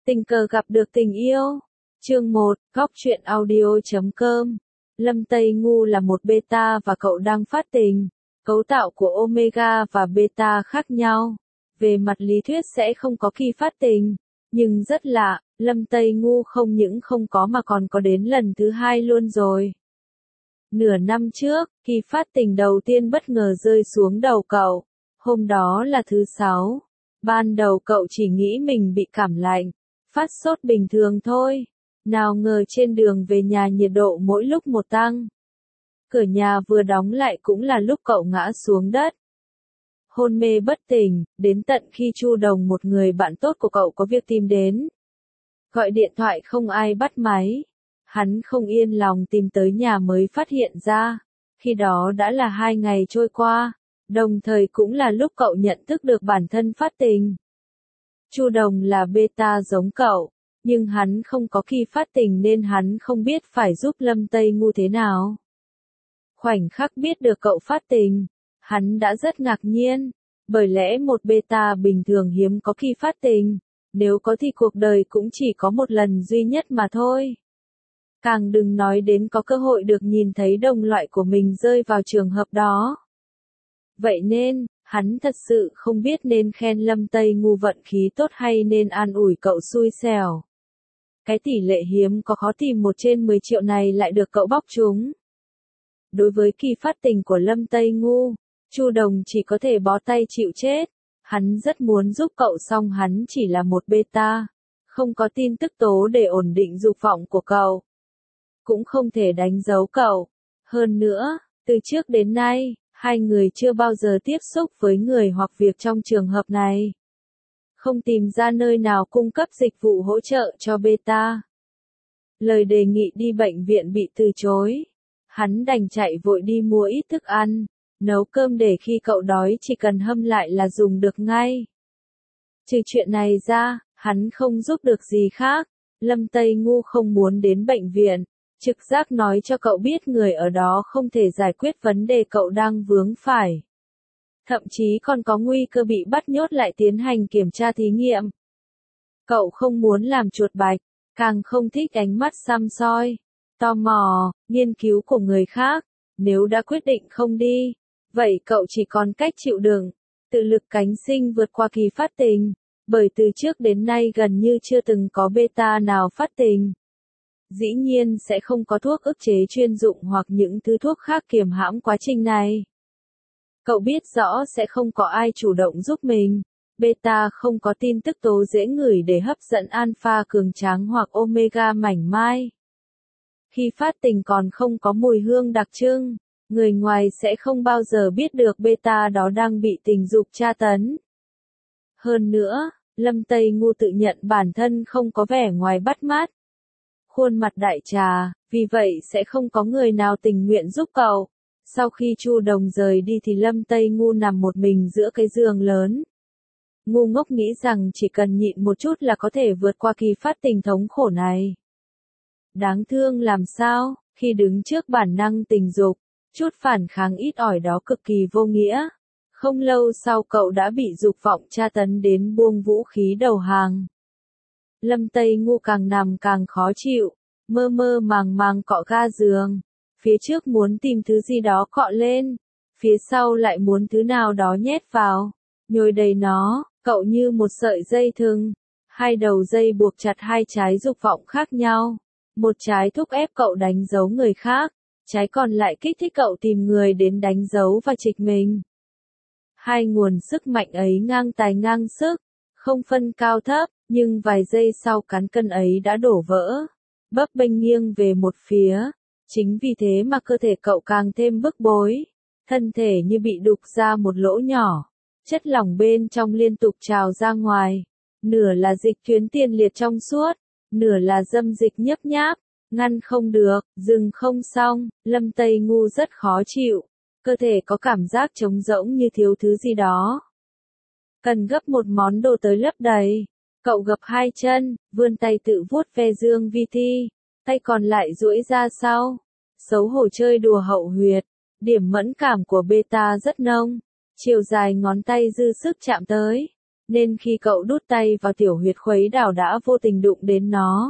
Tình cờ gặp được tình yêu. Chương 1, góc truyện audio.com. Lâm Tây Ngu là một beta và cậu đang phát tình. Cấu tạo của omega và beta khác nhau. Về mặt lý thuyết sẽ không có khi phát tình. Nhưng rất lạ, Lâm Tây Ngu không những không có mà còn có đến lần thứ 2 luôn rồi. Nửa năm trước, khi phát tình đầu tiên bất ngờ rơi xuống đầu cậu. Hôm đó là thứ 6. Ban đầu cậu chỉ nghĩ mình bị cảm lạnh, phát sốt bình thường thôi. Nào ngờ trên đường về nhà nhiệt độ mỗi lúc một tăng. Cửa nhà vừa đóng lại cũng là lúc cậu ngã xuống đất. Hôn mê bất tỉnh, đến tận khi Chu Đồng, một người bạn tốt của cậu, có việc tìm đến. Gọi điện thoại không ai bắt máy. Hắn không yên lòng tìm tới nhà mới phát hiện ra. Khi đó đã là 2 ngày trôi qua, đồng thời cũng là lúc cậu nhận thức được bản thân phát tình. Chu Đồng là beta giống cậu, nhưng hắn không có khi phát tình nên hắn không biết phải giúp Lâm Tây Ngu thế nào. Khoảnh khắc biết được cậu phát tình, hắn đã rất ngạc nhiên, bởi lẽ một beta bình thường hiếm có khi phát tình, nếu có thì cuộc đời cũng chỉ có một lần duy nhất mà thôi. Càng đừng nói đến có cơ hội được nhìn thấy đồng loại của mình rơi vào trường hợp đó. Vậy nên, hắn thật sự không biết nên khen Lâm Tây Ngu vận khí tốt hay nên an ủi cậu xui xẻo. Cái tỷ lệ hiếm có khó tìm 1 trên 10 triệu này lại được cậu bóc trúng. Đối với kỳ phát tình của Lâm Tây Ngu, Chu Đồng chỉ có thể bó tay chịu chết. Hắn rất muốn giúp cậu song hắn chỉ là một beta, không có tin tức tố để ổn định dục vọng của cậu. Cũng không thể đánh dấu cậu. Hơn nữa, từ trước đến nay, hai người chưa bao giờ tiếp xúc với người hoặc việc trong trường hợp này. Không tìm ra nơi nào cung cấp dịch vụ hỗ trợ cho beta. Lời đề nghị đi bệnh viện bị từ chối. Hắn đành chạy vội đi mua ít thức ăn, nấu cơm để khi cậu đói chỉ cần hâm lại là dùng được ngay. Trừ chuyện này ra, hắn không giúp được gì khác. Lâm Tây Ngu không muốn đến bệnh viện. Trực giác nói cho cậu biết người ở đó không thể giải quyết vấn đề cậu đang vướng phải. Thậm chí còn có nguy cơ bị bắt nhốt lại tiến hành kiểm tra thí nghiệm. Cậu không muốn làm chuột bạch, càng không thích ánh mắt săm soi, tò mò, nghiên cứu của người khác. Nếu đã quyết định không đi, vậy cậu chỉ còn cách chịu đựng, tự lực cánh sinh vượt qua kỳ phát tình. Bởi từ trước đến nay gần như chưa từng có beta nào phát tình. Dĩ nhiên sẽ không có thuốc ức chế chuyên dụng hoặc những thứ thuốc khác kiềm hãm quá trình này. Cậu biết rõ sẽ không có ai chủ động giúp mình. Beta không có tin tức tố dễ ngửi để hấp dẫn alpha cường tráng hoặc omega mảnh mai. Khi phát tình còn không có mùi hương đặc trưng, người ngoài sẽ không bao giờ biết được beta đó đang bị tình dục tra tấn. Hơn nữa, Lâm Tây Ngu tự nhận bản thân không có vẻ ngoài bắt mắt. Khuôn mặt đại trà, vì vậy sẽ không có người nào tình nguyện giúp cậu. Sau khi Chu Đồng rời đi thì Lâm Tây Ngu nằm một mình giữa cái giường lớn. Ngu ngốc nghĩ rằng chỉ cần nhịn một chút là có thể vượt qua kỳ phát tình thống khổ này. Đáng thương làm sao, khi đứng trước bản năng tình dục, chút phản kháng ít ỏi đó cực kỳ vô nghĩa. Không lâu sau cậu đã bị dục vọng tra tấn đến buông vũ khí đầu hàng. Lâm Tây Ngu càng nằm càng khó chịu, mơ mơ màng màng cọ ga giường. Phía trước muốn tìm thứ gì đó cọ lên, phía sau lại muốn thứ nào đó nhét vào, nhồi đầy nó. Cậu như một sợi dây thừng, hai đầu dây buộc chặt hai trái dục vọng khác nhau. Một trái thúc ép cậu đánh dấu người khác, trái còn lại kích thích cậu tìm người đến đánh dấu và trịch mình. Hai nguồn sức mạnh ấy ngang tài ngang sức, không phân cao thấp, nhưng vài giây sau cán cân ấy đã đổ vỡ, bấp bênh nghiêng về một phía. Chính vì thế mà cơ thể cậu càng thêm bức bối, thân thể như bị đục ra một lỗ nhỏ, chất lỏng bên trong liên tục trào ra ngoài, nửa là dịch tuyến tiền liệt trong suốt, nửa là dâm dịch nhấp nháp, ngăn không được, dừng không xong. Lâm Tây Ngu rất khó chịu, cơ thể có cảm giác trống rỗng như thiếu thứ gì đó. Cần gấp một món đồ tới lấp đầy. Cậu gập hai chân, vươn tay tự vuốt ve dương vi thi, tay còn lại duỗi ra sau. Xấu hổ chơi đùa hậu huyệt, điểm mẫn cảm của beta rất nông, chiều dài ngón tay dư sức chạm tới. nên khi cậu đút tay vào tiểu huyệt khuấy đảo đã vô tình đụng đến nó.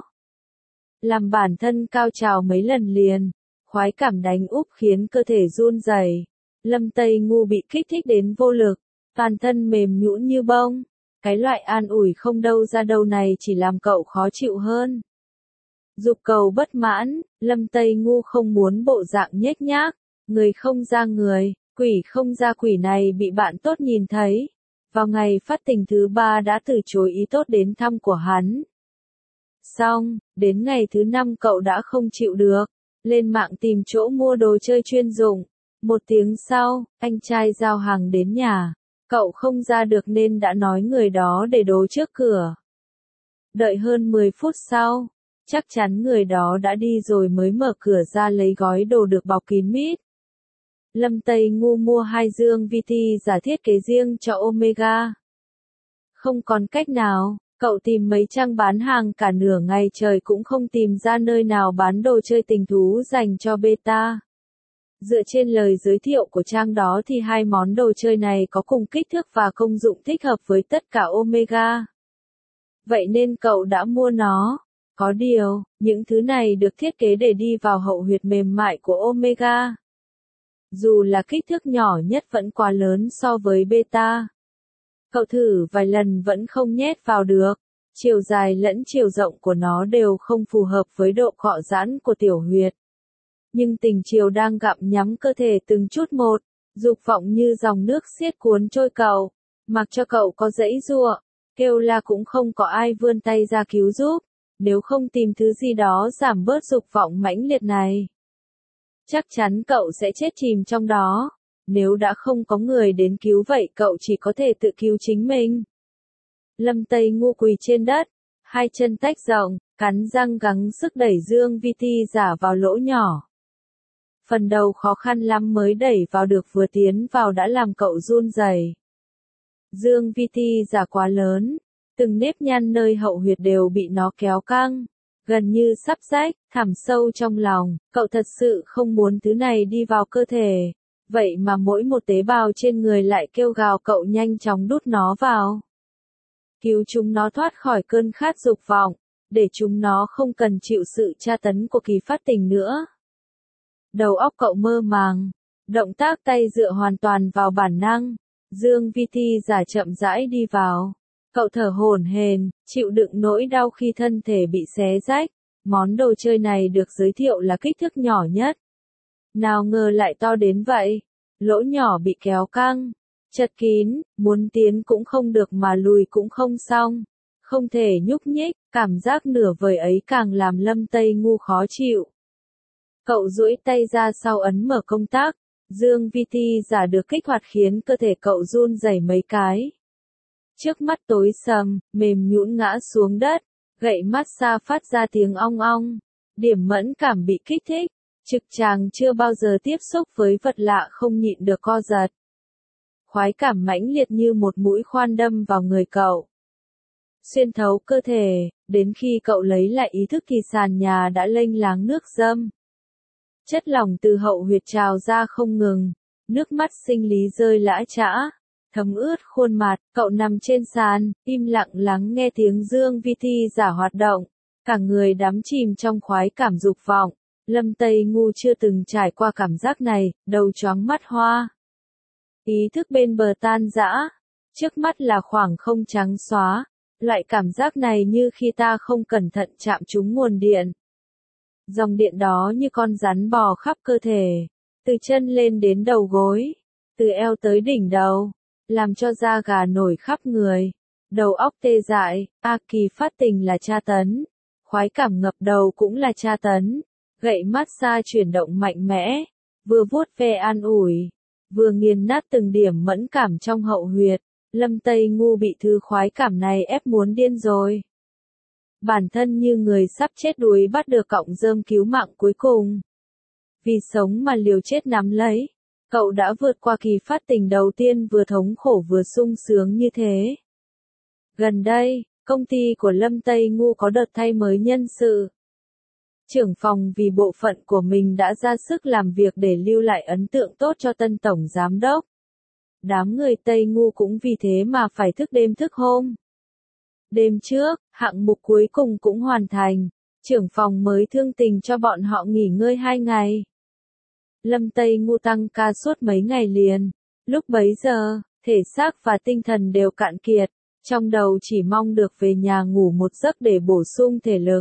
Làm bản thân cao trào mấy lần liền, khoái cảm đánh úp khiến cơ thể run rẩy. Lâm Tây Ngu bị kích thích đến vô lực, toàn thân mềm nhũn như bông. Cái loại an ủi không đâu ra đâu này chỉ làm cậu khó chịu hơn. Dục cầu bất mãn, Lâm Tây Ngu không muốn bộ dạng nhếch nhác, người không ra người, quỷ không ra quỷ này bị bạn tốt nhìn thấy. Vào ngày phát tình thứ 3 đã từ chối ý tốt đến thăm của hắn. Xong, đến ngày thứ 5 cậu đã không chịu được, lên mạng tìm chỗ mua đồ chơi chuyên dụng. 1 tiếng sau, anh trai giao hàng đến nhà, cậu không ra được nên đã nói người đó để đồ trước cửa. Đợi hơn 10 phút sau, chắc chắn người đó đã đi rồi mới mở cửa ra lấy gói đồ được bọc kín mít. Lâm Tây Ngu mua 2 dương VT giả thiết kế riêng cho Omega. Không còn cách nào, cậu tìm mấy trang bán hàng cả nửa ngày trời cũng không tìm ra nơi nào bán đồ chơi tình thú dành cho beta. Dựa trên lời giới thiệu của trang đó thì 2 món đồ chơi này có cùng kích thước và công dụng thích hợp với tất cả Omega. Vậy nên cậu đã mua nó. Có điều, những thứ này được thiết kế để đi vào hậu huyệt mềm mại của Omega. Dù là kích thước nhỏ nhất vẫn quá lớn so với beta. Cậu thử vài lần vẫn không nhét vào được. Chiều dài lẫn chiều rộng của nó đều không phù hợp với độ cọ giãn của tiểu huyệt. Nhưng tình chiều đang gặm nhắm cơ thể từng chút một, dục vọng như dòng nước xiết cuốn trôi cậu, mặc cho cậu có giãy giụa, kêu la cũng không có ai vươn tay ra cứu giúp, nếu không tìm thứ gì đó giảm bớt dục vọng mãnh liệt này. Chắc chắn cậu sẽ chết chìm trong đó, nếu đã không có người đến cứu vậy cậu chỉ có thể tự cứu chính mình. Lâm Tây Ngu quỳ trên đất, 2 chân tách rộng, cắn răng gắng sức đẩy dương VT giả vào lỗ nhỏ. Phần đầu khó khăn lắm mới đẩy vào được, vừa tiến vào đã làm cậu run rẩy. Dương VT giả quá lớn, từng nếp nhăn nơi hậu huyệt đều bị nó kéo căng, gần như sắp rách, thẳm sâu trong lòng, cậu thật sự không muốn thứ này đi vào cơ thể. Vậy mà mỗi một tế bào trên người lại kêu gào cậu nhanh chóng đút nó vào. Cứu chúng nó thoát khỏi cơn khát dục vọng, để chúng nó không cần chịu sự tra tấn của kỳ phát tình nữa. Đầu óc cậu mơ màng, động tác tay dựa hoàn toàn vào bản năng, dương VT giả chậm rãi đi vào. Cậu thở hổn hển, chịu đựng nỗi đau khi thân thể bị xé rách. Món đồ chơi này được giới thiệu là kích thước nhỏ nhất. Nào ngờ lại to đến vậy. Lỗ nhỏ bị kéo căng, chật kín, muốn tiến cũng không được mà lùi cũng không xong. Không thể nhúc nhích, cảm giác nửa vời ấy càng làm Lâm Tây Ngu khó chịu. Cậu duỗi tay ra sau ấn mở công tắc, dương VT giả được kích hoạt khiến cơ thể cậu run rẩy mấy cái. Trước mắt tối sầm, mềm nhũn ngã xuống đất, gậy massage phát ra tiếng ong ong. Điểm mẫn cảm bị kích thích, trực tràng chưa bao giờ tiếp xúc với vật lạ không nhịn được co giật. Khoái cảm mãnh liệt như một mũi khoan đâm vào người cậu. Xuyên thấu cơ thể, đến khi cậu lấy lại ý thức thì sàn nhà đã lênh láng nước dâm. Chất lỏng từ hậu huyệt trào ra không ngừng, nước mắt sinh lý rơi lã chã, thấm ướt khuôn mặt, cậu nằm trên sàn, im lặng lắng nghe tiếng dương VT giả hoạt động, cả người đắm chìm trong khoái cảm dục vọng. Lâm Tây Ngu chưa từng trải qua cảm giác này, đầu choáng mắt hoa. Ý thức bên bờ tan rã, trước mắt là khoảng không trắng xóa, loại cảm giác này như khi ta không cẩn thận chạm trúng nguồn điện. Dòng điện đó như con rắn bò khắp cơ thể, từ chân lên đến đầu gối, từ eo tới đỉnh đầu, làm cho da gà nổi khắp người, đầu óc tê dại, kỳ phát tình là tra tấn, khoái cảm ngập đầu cũng là tra tấn. Gậy massage chuyển động mạnh mẽ, vừa vuốt ve an ủi, vừa nghiền nát từng điểm mẫn cảm trong hậu huyệt. Lâm Tây Ngu bị thứ khoái cảm này ép muốn điên rồi. Bản thân như người sắp chết đuối bắt được cọng rơm cứu mạng cuối cùng. Vì sống mà liều chết nắm lấy, cậu đã vượt qua kỳ phát tình đầu tiên vừa thống khổ vừa sung sướng như thế. Gần đây, công ty của Lâm Tây Ngu có đợt thay mới nhân sự. Trưởng phòng vì bộ phận của mình đã ra sức làm việc để lưu lại ấn tượng tốt cho tân tổng giám đốc. Đám người Tây Ngu cũng vì thế mà phải thức đêm thức hôm. Đêm trước, hạng mục cuối cùng cũng hoàn thành, trưởng phòng mới thương tình cho bọn họ nghỉ ngơi 2 ngày. Lâm Tây Ngu tăng ca suốt mấy ngày liền, lúc bấy giờ, thể xác và tinh thần đều cạn kiệt, trong đầu chỉ mong được về nhà ngủ một giấc để bổ sung thể lực.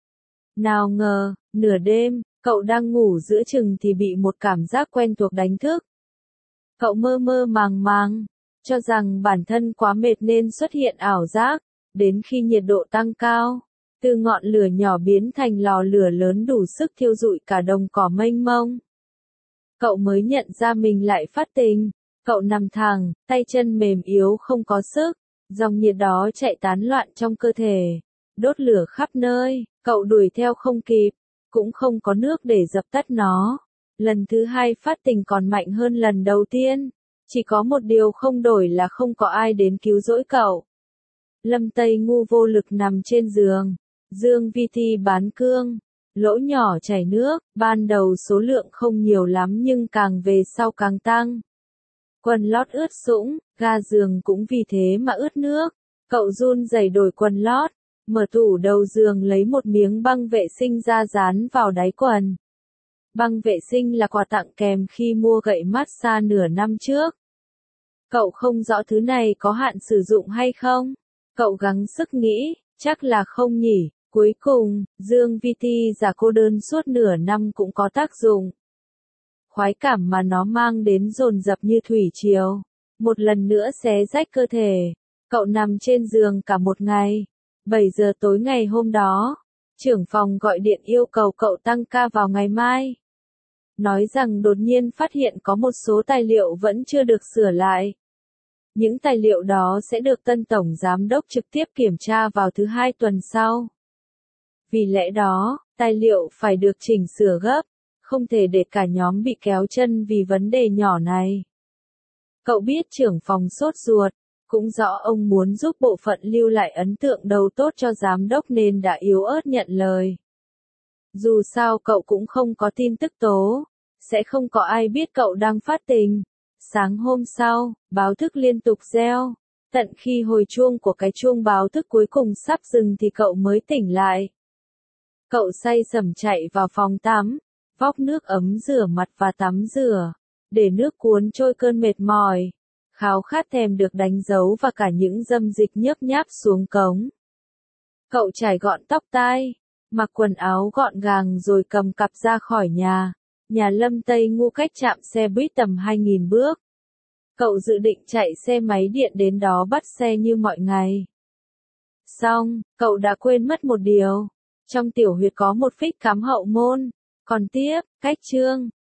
Nào ngờ, nửa đêm, cậu đang ngủ giữa chừng thì bị một cảm giác quen thuộc đánh thức. Cậu mơ mơ màng màng, cho rằng bản thân quá mệt nên xuất hiện ảo giác, đến khi nhiệt độ tăng cao, từ ngọn lửa nhỏ biến thành lò lửa lớn đủ sức thiêu rụi cả đồng cỏ mênh mông. Cậu mới nhận ra mình lại phát tình, cậu nằm thẳng, tay chân mềm yếu không có sức, dòng nhiệt đó chạy tán loạn trong cơ thể, đốt lửa khắp nơi, cậu đuổi theo không kịp, cũng không có nước để dập tắt nó. Lần thứ hai phát tình còn mạnh hơn lần đầu tiên, chỉ có một điều không đổi là không có ai đến cứu rỗi cậu. Lâm Tây Ngu vô lực nằm trên giường, Dương Vi Thi bán cương, lỗ nhỏ chảy nước, ban đầu số lượng không nhiều lắm nhưng càng về sau càng tăng. Quần lót ướt sũng, ga giường cũng vì thế mà ướt nước, cậu run rẩy đổi quần lót, mở tủ đầu giường lấy một miếng băng vệ sinh ra dán vào đáy quần. Băng vệ sinh là quà tặng kèm khi mua gậy massage nửa năm trước. Cậu không rõ thứ này có hạn sử dụng hay không. Cậu gắng sức nghĩ, chắc là không nhỉ. Cuối cùng, Dương Vi Thi giả cô đơn suốt nửa năm cũng có tác dụng. Khoái cảm mà nó mang đến dồn dập như thủy triều. Một lần nữa xé rách cơ thể. Cậu nằm trên giường cả một ngày. 7 giờ tối ngày hôm đó, trưởng phòng gọi điện yêu cầu cậu tăng ca vào ngày mai. Nói rằng đột nhiên phát hiện có một số tài liệu vẫn chưa được sửa lại. Những tài liệu đó sẽ được tân tổng giám đốc trực tiếp kiểm tra vào thứ 2 tuần sau. Vì lẽ đó, tài liệu phải được chỉnh sửa gấp, không thể để cả nhóm bị kéo chân vì vấn đề nhỏ này. Cậu biết trưởng phòng sốt ruột, cũng rõ ông muốn giúp bộ phận lưu lại ấn tượng đầu tốt cho giám đốc nên đã yếu ớt nhận lời. Dù sao cậu cũng không có tin tức tố, sẽ không có ai biết cậu đang phát tình. Sáng hôm sau, báo thức liên tục reo, tận khi hồi chuông của cái chuông báo thức cuối cùng sắp dừng thì cậu mới tỉnh lại. Cậu say sẩm chạy vào phòng tắm, vóc nước ấm rửa mặt và tắm rửa, để nước cuốn trôi cơn mệt mỏi. Khao khát thèm được đánh dấu và cả những dâm dịch nhớp nháp xuống cống. Cậu chải gọn tóc tai, mặc quần áo gọn gàng rồi cầm cặp ra khỏi nhà. Nhà Lâm Tây Ngu cách trạm xe buýt tầm 2.000 bước. Cậu dự định chạy xe máy điện đến đó bắt xe như mọi ngày. Xong, cậu đã quên mất một điều. Trong tiểu huyệt có một phích cắm hậu môn. Còn tiếp, cách chương.